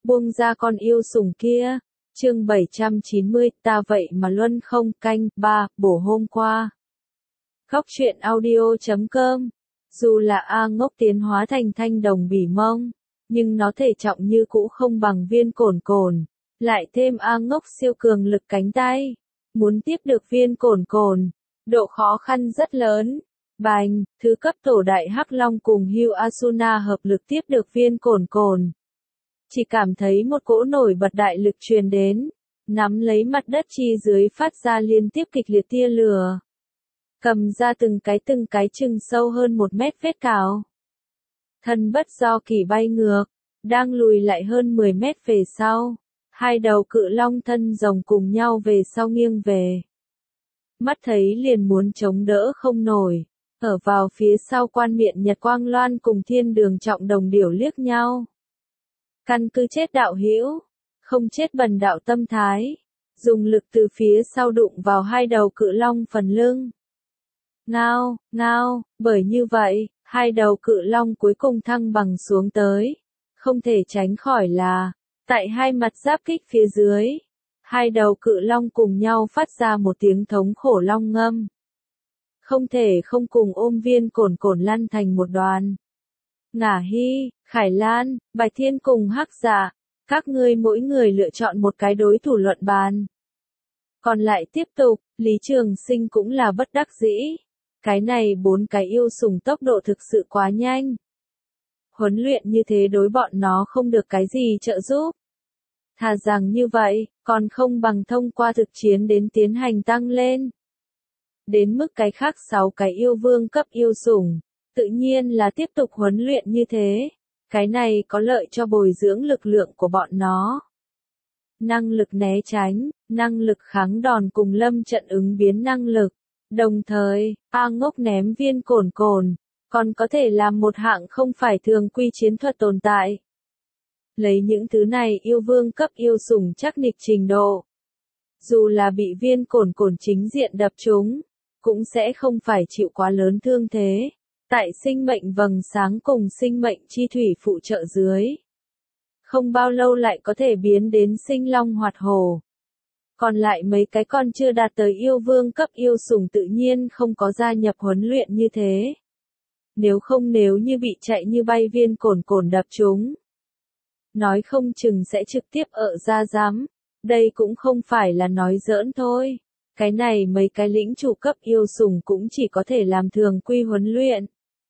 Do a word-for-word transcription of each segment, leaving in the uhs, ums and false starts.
buông ra con yêu sủng kia. Chương bảy trăm chín mươi, ta vậy mà luân không, canh ba, bổ hôm qua. Góc truyện audio chấm com. Dù là A Ngốc tiến hóa thành thanh đồng bỉ mông, nhưng nó thể trọng như cũ không bằng viên cồn cồn, lại thêm A Ngốc siêu cường lực cánh tay. Muốn tiếp được viên cồn cồn, độ khó khăn rất lớn. Bành, thứ cấp tổ đại Hắc Long cùng Hugh Asuna hợp lực tiếp được viên cồn cồn. Chỉ cảm thấy một cỗ nổi bật đại lực truyền đến, nắm lấy mặt đất chi dưới phát ra liên tiếp kịch liệt tia lửa. Cầm ra từng cái từng cái chừng sâu hơn một mét vết cào. Thân bất do kỳ bay ngược, đang lùi lại hơn mười mét về sau. Hai đầu cự long thân rồng cùng nhau về sau nghiêng về. Mắt thấy liền muốn chống đỡ không nổi. Ở vào phía sau quan miện Nhật Quang Loan cùng Thiên Đường Trọng Đồng điểu liếc nhau. Căn cứ chết đạo hữu, không chết bần đạo tâm thái. Dùng lực từ phía sau đụng vào hai đầu cự long phần lưng. Ngao, ngao, bởi như vậy, hai đầu cự long cuối cùng thăng bằng xuống tới. Không thể tránh khỏi là, tại hai mặt giáp kích phía dưới, hai đầu cự long cùng nhau phát ra một tiếng thống khổ long ngâm. Không thể không cùng ôm viên cồn cồn lăn thành một đoàn. Ngả Hy, Khải Lan, Bạch Thiên cùng Hắc Dạ, các ngươi mỗi người lựa chọn một cái đối thủ luận bàn. Còn lại tiếp tục, Lý Trường Sinh cũng là bất đắc dĩ. Cái này bốn cái yêu sủng tốc độ thực sự quá nhanh. Huấn luyện như thế đối bọn nó không được cái gì trợ giúp. Thà rằng như vậy, còn không bằng thông qua thực chiến đến tiến hành tăng lên. Đến mức cái khác sáu cái yêu vương cấp yêu sủng, tự nhiên là tiếp tục huấn luyện như thế. Cái này có lợi cho bồi dưỡng lực lượng của bọn nó. Năng lực né tránh, năng lực kháng đòn cùng lâm trận ứng biến năng lực. Đồng thời, A Ngốc ném viên cồn cồn, còn có thể làm một hạng không phải thường quy chiến thuật tồn tại. Lấy những thứ này yêu vương cấp yêu sủng chắc nịch trình độ. Dù là bị viên cồn cồn chính diện đập trúng, cũng sẽ không phải chịu quá lớn thương thế. Tại sinh mệnh vầng sáng cùng sinh mệnh chi thủy phụ trợ dưới. Không bao lâu lại có thể biến đến sinh long hoạt hổ. Còn lại mấy cái con chưa đạt tới yêu vương cấp yêu sủng tự nhiên không có gia nhập huấn luyện như thế. Nếu không nếu như bị chạy như bay viên cồn cồn đập chúng. Nói không chừng sẽ trực tiếp ở ra giám. Đây cũng không phải là nói giỡn thôi. Cái này mấy cái lĩnh chủ cấp yêu sủng cũng chỉ có thể làm thường quy huấn luyện.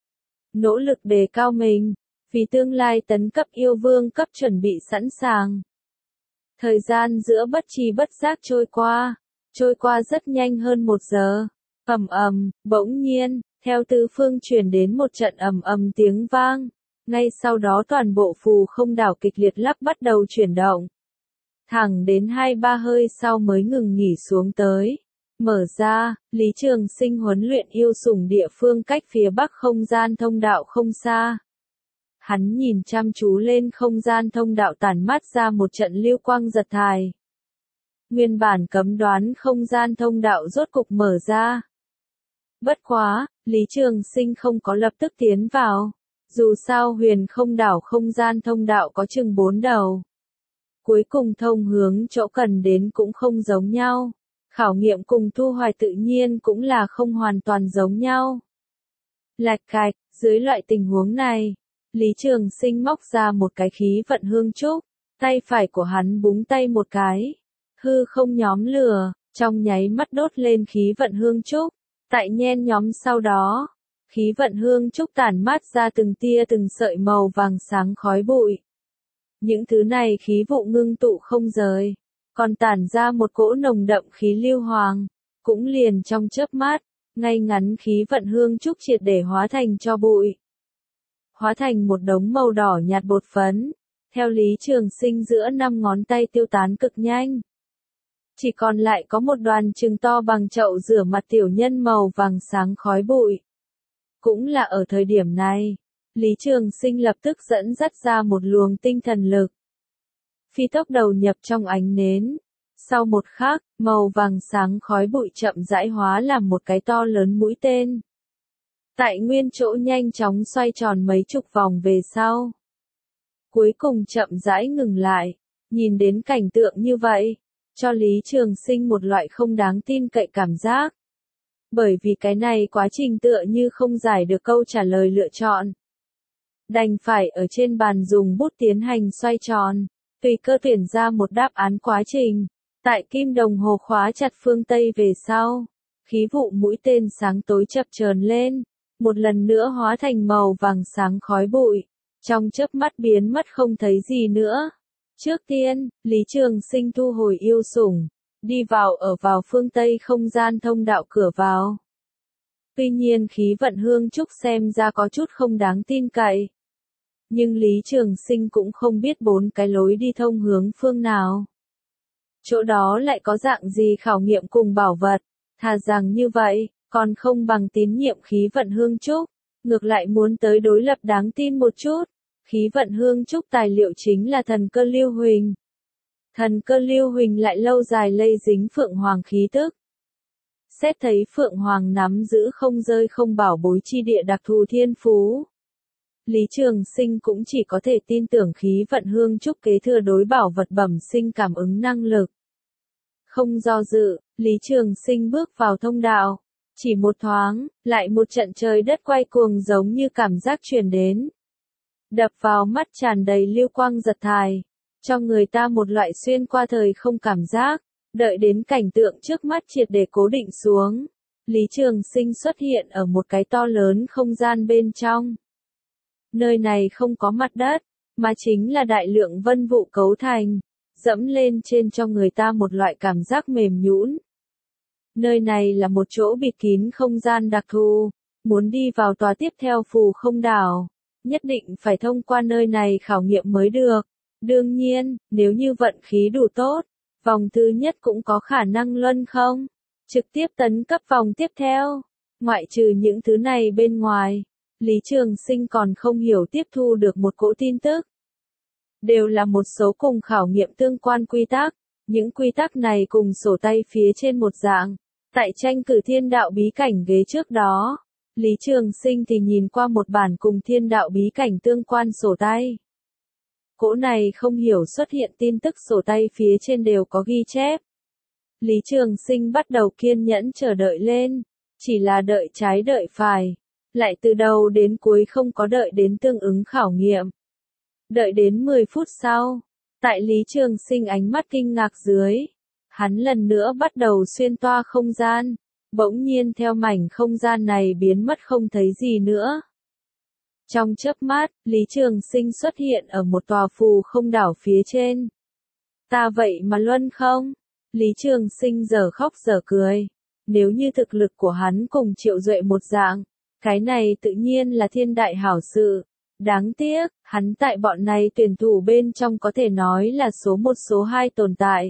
Nỗ lực đề cao mình, vì tương lai tấn cấp yêu vương cấp chuẩn bị sẵn sàng. Thời gian giữa bất tri bất giác trôi qua, trôi qua rất nhanh hơn một giờ. Ầm ầm, bỗng nhiên, theo tứ phương truyền đến một trận ầm ầm tiếng vang. Ngay sau đó toàn bộ phù không đảo kịch liệt lắc bắt đầu chuyển động. Thẳng đến hai ba hơi sau mới ngừng nghỉ xuống tới. Mở ra, Lý Trường Sinh huấn luyện yêu sủng địa phương cách phía bắc không gian thông đạo không xa. Hắn nhìn chăm chú lên không gian thông đạo tản mát ra một trận lưu quang giật thải. Nguyên bản cấm đoán không gian thông đạo rốt cục mở ra. Bất quá, Lý Trường Sinh không có lập tức tiến vào. Dù sao huyền không đảo không gian thông đạo có chừng bốn đầu. Cuối cùng thông hướng chỗ cần đến cũng không giống nhau. Khảo nghiệm cùng thu hoạch tự nhiên cũng là không hoàn toàn giống nhau. Lạch cạch, dưới loại tình huống này, Lý Trường Sinh móc ra một cái khí vận hương trúc, tay phải của hắn búng tay một cái, hư không nhóm lửa, trong nháy mắt đốt lên khí vận hương trúc, tại nhen nhóm sau đó, khí vận hương trúc tản mát ra từng tia từng sợi màu vàng sáng khói bụi. Những thứ này khí vụ ngưng tụ không rời, còn tản ra một cỗ nồng đậm khí lưu hoàng, cũng liền trong chớp mắt, ngay ngắn khí vận hương trúc triệt để hóa thành tro bụi. Hóa thành một đống màu đỏ nhạt bột phấn, theo Lý Trường Sinh giữa năm ngón tay tiêu tán cực nhanh. Chỉ còn lại có một đoàn chừng to bằng chậu rửa mặt tiểu nhân màu vàng sáng khói bụi. Cũng là ở thời điểm này, Lý Trường Sinh lập tức dẫn dắt ra một luồng tinh thần lực. Phi tốc đầu nhập trong ánh nến. Sau một khắc, màu vàng sáng khói bụi chậm rãi hóa làm một cái to lớn mũi tên. Tại nguyên chỗ nhanh chóng xoay tròn mấy chục vòng về sau. cuối cùng chậm rãi ngừng lại, nhìn đến cảnh tượng như vậy, cho Lý Trường Sinh một loại không đáng tin cậy cảm giác. Bởi vì cái này quá trình tựa như không giải được câu trả lời lựa chọn. Đành phải ở trên bàn dùng bút tiến hành xoay tròn, tùy cơ tuyển ra một đáp án quá trình. Tại kim đồng hồ khóa chặt phương Tây về sau, khí vụ mũi tên sáng tối chập chờn lên, một lần nữa hóa thành màu vàng sáng khói bụi, trong chớp mắt biến mất không thấy gì nữa. Trước tiên, Lý Trường Sinh thu hồi yêu sủng, đi vào ở vào phương Tây không gian thông đạo cửa vào. Tuy nhiên khí vận hương trúc xem ra có chút không đáng tin cậy. Nhưng Lý Trường Sinh cũng không biết bốn cái lối đi thông hướng phương nào. Chỗ đó lại có dạng gì khảo nghiệm cùng bảo vật, thà rằng như vậy, còn không bằng tín nhiệm khí vận hương trúc, ngược lại muốn tới đối lập đáng tin một chút. Khí vận hương trúc tài liệu chính là thần cơ lưu huỳnh. Thần cơ lưu huỳnh lại lâu dài lây dính phượng hoàng khí tức. Xét thấy phượng hoàng nắm giữ không rơi không bảo bối chi địa đặc thù thiên phú. Lý Trường Sinh cũng chỉ có thể tin tưởng khí vận hương trúc kế thừa đối bảo vật bẩm sinh cảm ứng năng lực. Không do dự, Lý Trường Sinh bước vào thông đạo. Chỉ một thoáng, lại một trận trời đất quay cuồng giống như cảm giác truyền đến. Đập vào mắt tràn đầy lưu quang giật thải, cho người ta một loại xuyên qua thời không cảm giác. Đợi đến cảnh tượng trước mắt triệt để cố định xuống, Lý Trường Sinh xuất hiện ở một cái to lớn không gian bên trong. Nơi này không có mặt đất, mà chính là đại lượng vân vụ cấu thành, dẫm lên trên cho người ta một loại cảm giác mềm nhũn. Nơi này là một chỗ bịt kín không gian đặc thù, muốn đi vào tòa tiếp theo phù không đảo, nhất định phải thông qua nơi này khảo nghiệm mới được. Đương nhiên, nếu như vận khí đủ tốt, vòng thứ nhất cũng có khả năng luân không, trực tiếp tấn cấp vòng tiếp theo. Ngoại trừ những thứ này bên ngoài, Lý Trường Sinh còn không hiểu tiếp thu được một cỗ tin tức. Đều là một số cùng khảo nghiệm tương quan quy tắc, những quy tắc này cùng sổ tay phía trên một dạng. Tại tranh cử thiên đạo bí cảnh ghế trước đó, Lý Trường Sinh thì nhìn qua một bản cùng thiên đạo bí cảnh tương quan sổ tay. Cỗ này không hiểu xuất hiện tin tức sổ tay phía trên đều có ghi chép. Lý Trường Sinh bắt đầu kiên nhẫn chờ đợi lên, chỉ là đợi trái đợi phải, lại từ đầu đến cuối không có đợi đến tương ứng khảo nghiệm. Đợi đến mười phút sau, tại Lý Trường Sinh ánh mắt kinh ngạc dưới, hắn lần nữa bắt đầu xuyên toa không gian, bỗng nhiên theo mảnh không gian này biến mất không thấy gì nữa. Trong chớp mắt, Lý Trường Sinh xuất hiện ở một tòa phù không đảo phía trên. Ta vậy mà luân không? Lý Trường Sinh giờ khóc giờ cười. Nếu như thực lực của hắn cùng Triệu Duệ một dạng, cái này tự nhiên là thiên đại hảo sự. Đáng tiếc, hắn tại bọn này tuyển thủ bên trong có thể nói là số một số hai tồn tại.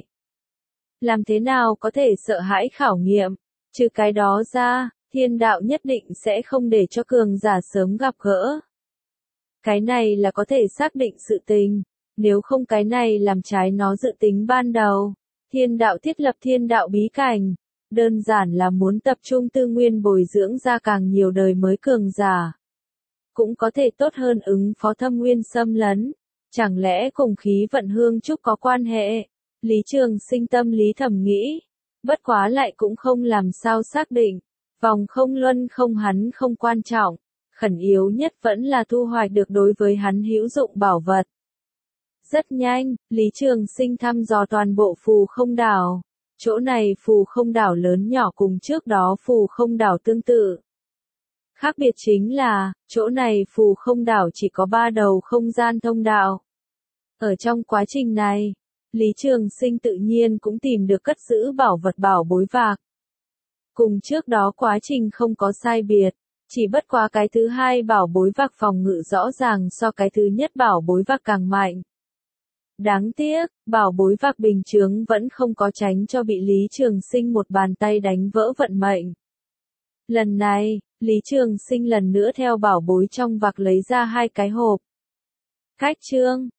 Làm thế nào có thể sợ hãi khảo nghiệm? Trừ cái đó ra, thiên đạo nhất định sẽ không để cho cường giả sớm gặp gỡ. Cái này là có thể xác định sự tình, nếu không cái này làm trái nó dự tính ban đầu. Thiên đạo thiết lập thiên đạo bí cảnh, đơn giản là muốn tập trung tư nguyên bồi dưỡng ra càng nhiều đời mới cường giả. Cũng có thể tốt hơn ứng phó thâm nguyên xâm lấn, chẳng lẽ cùng khí vận hương trúc có quan hệ? Lý Trường Sinh tâm lý thầm nghĩ, bất quá lại cũng không làm sao xác định, vòng không luân không hắn không quan trọng, khẩn yếu nhất vẫn là thu hoạch được đối với hắn hữu dụng bảo vật. Rất nhanh, Lý Trường Sinh thăm dò toàn bộ phù không đảo, chỗ này phù không đảo lớn nhỏ cùng trước đó phù không đảo tương tự. Khác biệt chính là, chỗ này phù không đảo chỉ có ba đầu không gian thông đạo. Ở trong quá trình này, Lý Trường Sinh tự nhiên cũng tìm được cất giữ bảo vật bảo bối vạc. Cùng trước đó quá trình không có sai biệt, chỉ bất quá cái thứ hai bảo bối vạc phòng ngự rõ ràng so cái thứ nhất bảo bối vạc càng mạnh. Đáng tiếc, bảo bối vạc bình chướng vẫn không có tránh cho bị Lý Trường Sinh một bàn tay đánh vỡ vận mệnh. Lần này, Lý Trường Sinh lần nữa theo bảo bối trong vạc lấy ra hai cái hộp. Cách chương,